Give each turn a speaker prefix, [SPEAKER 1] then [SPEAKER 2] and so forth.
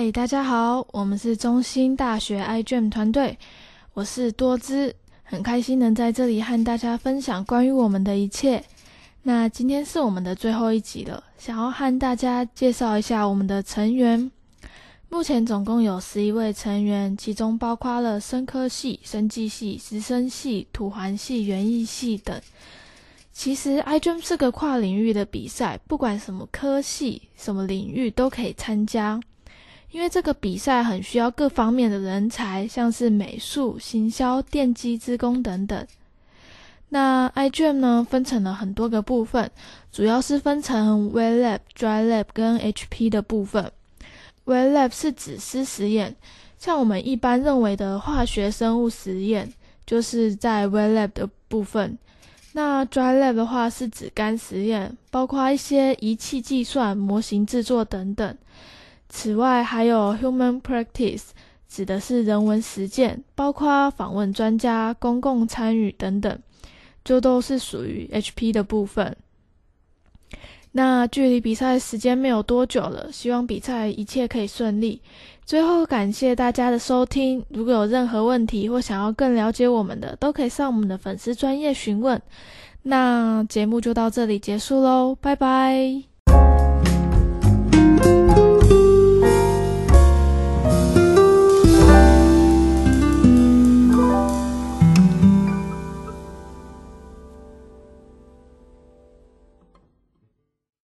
[SPEAKER 1] 嗨，大家好，我们是中兴大学 iGEM 团队，我是多姿，很开心能在这里和大家分享关于我们的一切。那今天是我们的最后一集了，想要和大家介绍一下我们的成员。目前总共有11位成员，其中包括了生科系、生技系、直升系、土环系、园艺系等。其实 iGEM 是个跨领域的比赛，不管什么科系、什么领域都可以参加。因为这个比赛很需要各方面的人才，像是美术、行销、电机、资工等等。那 iGEM 呢，分成了很多个部分，主要是分成 Wet Lab、Dry Lab 跟 HP 的部分。Wet Lab 是指湿实验，像我们一般认为的化学生物实验，就是在 Wet Lab 的部分。那 Dry Lab 的话是指干实验，包括一些仪器计算、模型制作等等。此外还有 Human Practice， 指的是人文实践，包括访问专家、公共参与等等，就都是属于 HP 的部分。那距离比赛时间没有多久了，希望比赛一切可以顺利。最后感谢大家的收听，如果有任何问题或想要更了解我们的，都可以上我们的粉丝专页询问。那节目就到这里结束咯，拜拜。